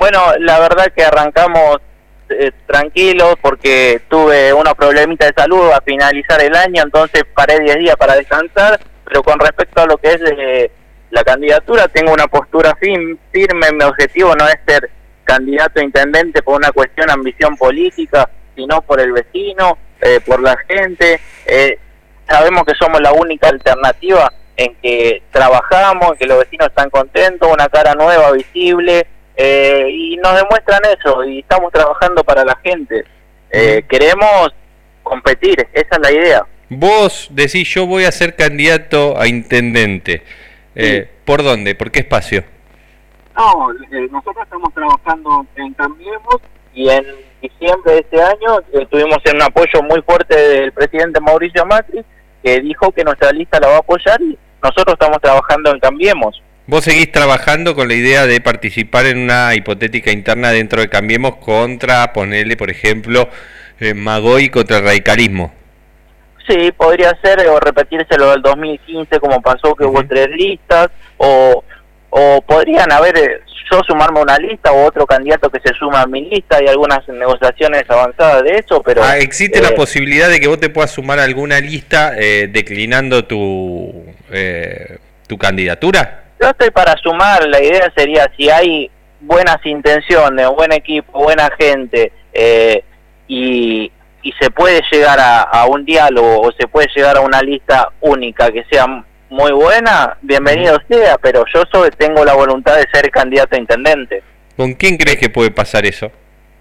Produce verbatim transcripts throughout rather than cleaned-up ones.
Bueno, la verdad que arrancamos eh, tranquilos porque tuve unos problemitas de salud a finalizar el año, entonces paré diez días para descansar, pero con respecto a lo que es eh, la candidatura, tengo una postura firme, firme, mi objetivo no es ser candidato a intendente por una cuestión de ambición política, sino por el vecino, eh, por la gente. Eh, sabemos que somos la única alternativa en que trabajamos, en que los vecinos están contentos, una cara nueva, visible, eh, y nos demuestran eso, y estamos trabajando para la gente. Eh, queremos competir, esa es la idea. Vos decís, yo voy a ser candidato a intendente. Eh, sí. ¿Por dónde? ¿Por qué espacio? No, eh, nosotros estamos trabajando en Cambiemos, y en diciembre de este año eh, tuvimos un apoyo muy fuerte del presidente Mauricio Macri, que dijo que nuestra lista la va a apoyar, y nosotros estamos trabajando en Cambiemos. ¿Vos seguís trabajando con la idea de participar en una hipotética interna dentro de Cambiemos contra, ponerle por ejemplo, eh, Magoy contra el radicalismo? Sí, podría ser, o repetirse lo del dos mil quince como pasó, que uh-huh. hubo tres listas, o, o podrían haber, eh, yo sumarme a una lista o otro candidato que se suma a mi lista. Hay algunas negociaciones avanzadas de eso, pero... Ah, ¿existe eh, la posibilidad de que vos te puedas sumar a alguna lista eh, declinando tu, eh, tu candidatura? Yo estoy para sumar, la idea sería si hay buenas intenciones, buen equipo, buena gente, eh, y... y se puede llegar a, a un diálogo o se puede llegar a una lista única que sea muy buena, bienvenido sea, pero yo soy, tengo la voluntad de ser candidato a intendente. ¿Con quién crees que puede pasar eso?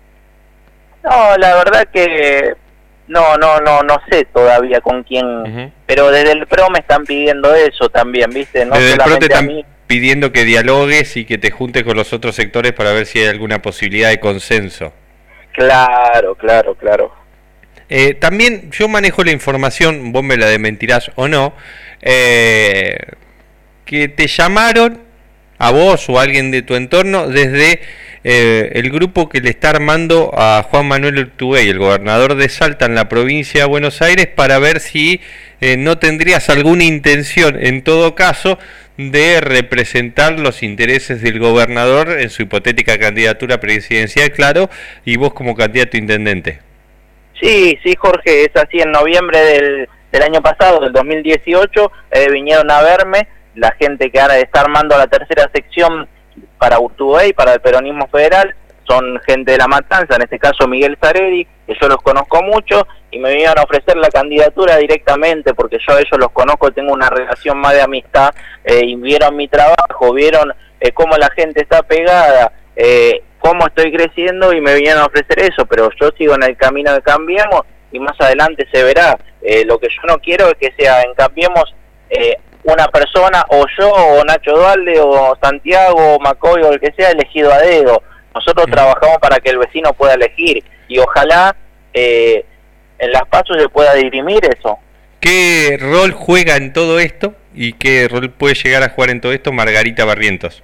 No, la verdad que no, no, no, no sé todavía con quién, uh-huh. pero desde el P R O me están pidiendo eso también, ¿viste? No desde el P R O te están pidiendo que dialogues y que te juntes con los otros sectores para ver si hay alguna posibilidad de consenso. Claro, claro, claro. Eh, también yo manejo la información, vos me la desmentirás o no, eh, que te llamaron a vos o a alguien de tu entorno desde eh, el grupo que le está armando a Juan Manuel Urtubey, el gobernador de Salta en la provincia de Buenos Aires, para ver si eh, no tendrías alguna intención, en todo caso, de representar los intereses del gobernador en su hipotética candidatura presidencial, claro, y vos como candidato a intendente. Sí, sí, Jorge, es así. En noviembre del, del año pasado, del dos mil dieciocho, eh, vinieron a verme la gente que ahora está armando la tercera sección para Urtubey, para el peronismo federal. Son gente de La Matanza, en este caso Miguel Zareri, que yo los conozco mucho, y me vinieron a ofrecer la candidatura directamente, porque yo a ellos los conozco, tengo una relación más de amistad, eh, y vieron mi trabajo, vieron eh, cómo la gente está pegada, eh, cómo estoy creciendo, y me vinieron a ofrecer eso, pero yo sigo en el camino de Cambiemos y más adelante se verá. Eh, lo que yo no quiero es que sea en Cambiemos eh, una persona, o yo, o Nacho Dualde, o Santiago, o Macoy, o el que sea, elegido a dedo. Nosotros mm. trabajamos para que el vecino pueda elegir, y ojalá eh, en las pasos se pueda dirimir eso. ¿Qué rol juega en todo esto y qué rol puede llegar a jugar en todo esto Margarita Barrientos?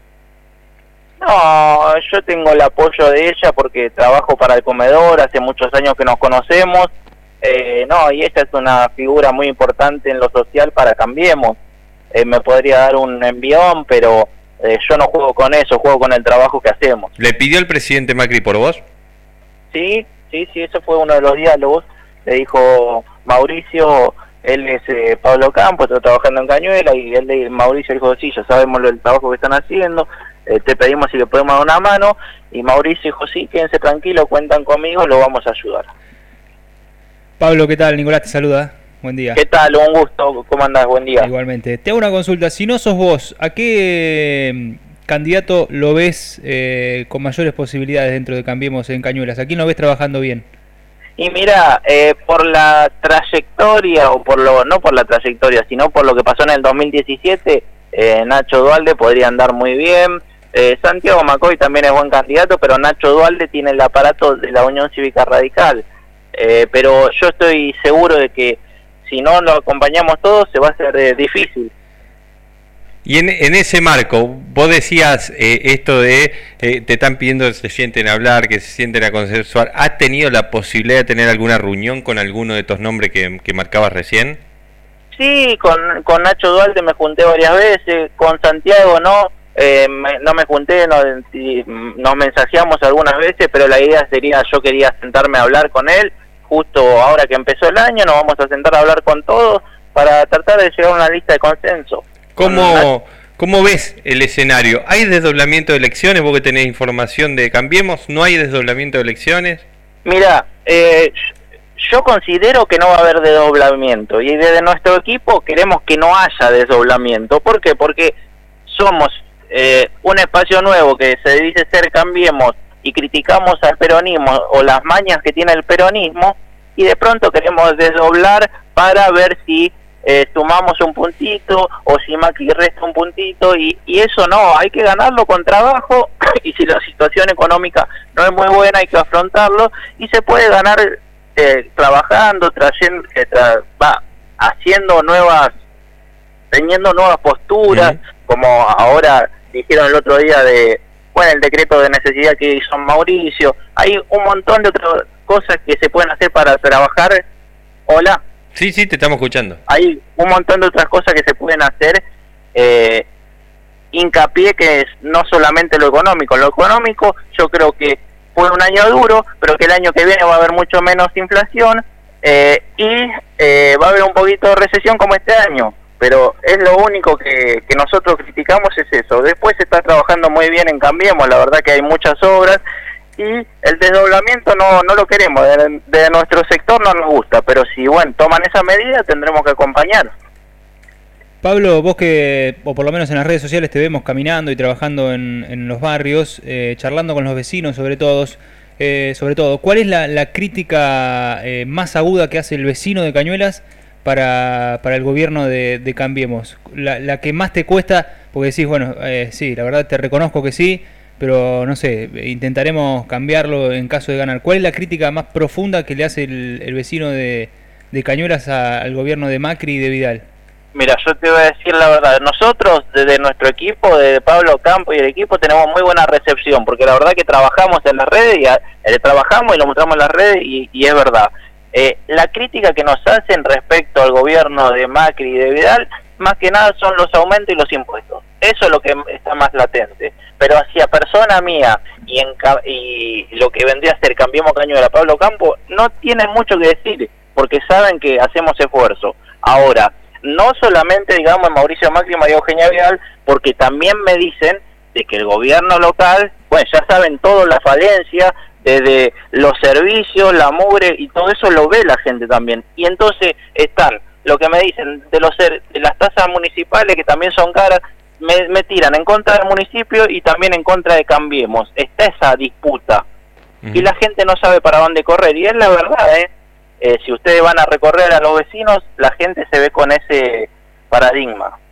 No, yo tengo el apoyo de ella porque trabajo para el comedor, hace muchos años que nos conocemos, eh, no, y ella es una figura muy importante en lo social para Cambiemos. Eh, me podría dar un envión, pero eh, yo no juego con eso, juego con el trabajo que hacemos. ¿Le pidió el presidente Macri por vos? Sí, sí, sí, eso fue uno de los diálogos. Le dijo Mauricio, él es eh, Pablo Campos, está trabajando en Cañuela, y él de Mauricio dijo, sí, ya sabemos el trabajo que están haciendo, eh, te pedimos si le podemos dar una mano, y Mauricio dijo, sí, quédense tranquilos, cuentan conmigo, lo vamos a ayudar. Pablo, ¿qué tal? Nicolás te saluda, buen día. ¿Qué tal? Un gusto, ¿cómo andás? Buen día. Igualmente. Te hago una consulta, si no sos vos, ¿a qué eh, candidato lo ves eh, con mayores posibilidades dentro de Cambiemos en Cañuelas? ¿A quién lo ves trabajando bien? Y mira, eh, por la trayectoria, o por lo no por la trayectoria, sino por lo que pasó en el dos mil diecisiete, eh, Nacho Dualde podría andar muy bien. Eh, Santiago Macoy también es buen candidato, pero Nacho Dualde tiene el aparato de la Unión Cívica Radical. Eh, pero yo estoy seguro de que si no lo acompañamos todos se va a hacer eh, difícil. Y en, en ese marco, vos decías eh, esto de, eh, te están pidiendo que se sienten a hablar, que se sienten a consensuar. ¿Has tenido la posibilidad de tener alguna reunión con alguno de estos nombres que, que marcabas recién? Sí, con, con Nacho Dualde me junté varias veces, con Santiago no, eh, me, no me junté, no, nos mensajeamos algunas veces, pero la idea sería, yo quería sentarme a hablar con él, justo ahora que empezó el año, nos vamos a sentar a hablar con todos para tratar de llegar a una lista de consenso. ¿Cómo, ¿Cómo ves el escenario? ¿Hay desdoblamiento de elecciones? Vos que tenés información de Cambiemos, ¿no hay desdoblamiento de elecciones? Mira, eh, yo considero que no va a haber desdoblamiento, y desde nuestro equipo queremos que no haya desdoblamiento. ¿Por qué? Porque somos eh, un espacio nuevo que se dice ser Cambiemos y criticamos al peronismo o las mañas que tiene el peronismo, y de pronto queremos desdoblar para ver si eh, sumamos un puntito o si Macri resta un puntito, y, y eso no, hay que ganarlo con trabajo y si la situación económica no es muy buena hay que afrontarlo, y se puede ganar eh, trabajando, trayendo, eh, tra va, haciendo nuevas, teniendo nuevas posturas, uh-huh. como ahora dijeron el otro día de, bueno, el decreto de necesidad que hizo Mauricio. Hay un montón de otras cosas que se pueden hacer para trabajar. Hola. Sí, sí, te estamos escuchando. Hay un montón de otras cosas que se pueden hacer, eh, hincapié que es no solamente lo económico. Lo económico yo creo que fue un año duro, pero que el año que viene va a haber mucho menos inflación, eh, y eh, va a haber un poquito de recesión como este año. Pero es lo único que, que nosotros criticamos, es eso. Después se está trabajando muy bien en Cambiemos, la verdad que hay muchas obras, y el desdoblamiento no no lo queremos, de, de nuestro sector no nos gusta, pero si bueno toman esa medida tendremos que acompañar. Pablo, vos que, o por lo menos en las redes sociales te vemos caminando y trabajando en, en los barrios, eh, charlando con los vecinos sobre todo, eh, sobre todo, ¿cuál es la, la crítica eh, más aguda que hace el vecino de Cañuelas para, para el gobierno de, de Cambiemos? La, la que más te cuesta, porque decís, bueno, eh, sí, la verdad te reconozco que sí, pero no sé, intentaremos cambiarlo en caso de ganar. ¿Cuál es la crítica más profunda que le hace el, el vecino de, de Cañuelas a, al gobierno de Macri y de Vidal? Mira, yo te voy a decir la verdad, nosotros desde nuestro equipo, desde Pablo Campo y el equipo, tenemos muy buena recepción, porque la verdad que trabajamos en las redes, y eh, trabajamos y lo mostramos en las redes, y, y es verdad. Eh, la crítica que nos hacen respecto al gobierno de Macri y de Vidal, más que nada son los aumentos y los impuestos. Eso es lo que está más latente. Pero hacia persona mía y, en, y lo que vendría a ser Cambiemos Cañuelas, Pablo Campo, no tienen mucho que decir, porque saben que hacemos esfuerzo. Ahora, no solamente, digamos, Mauricio Macri y María Eugenia Vidal, porque también me dicen de que el gobierno local, bueno, ya saben todo, la falencia, desde los servicios, la mugre, y todo eso lo ve la gente también. Y entonces están, lo que me dicen, de los de las tasas municipales, que también son caras, me, me tiran en contra del municipio y también en contra de Cambiemos. Está esa disputa. Uh-huh. Y la gente no sabe para dónde correr, y es la verdad, ¿eh? Eh, si ustedes van a recorrer a los vecinos, la gente se ve con ese paradigma.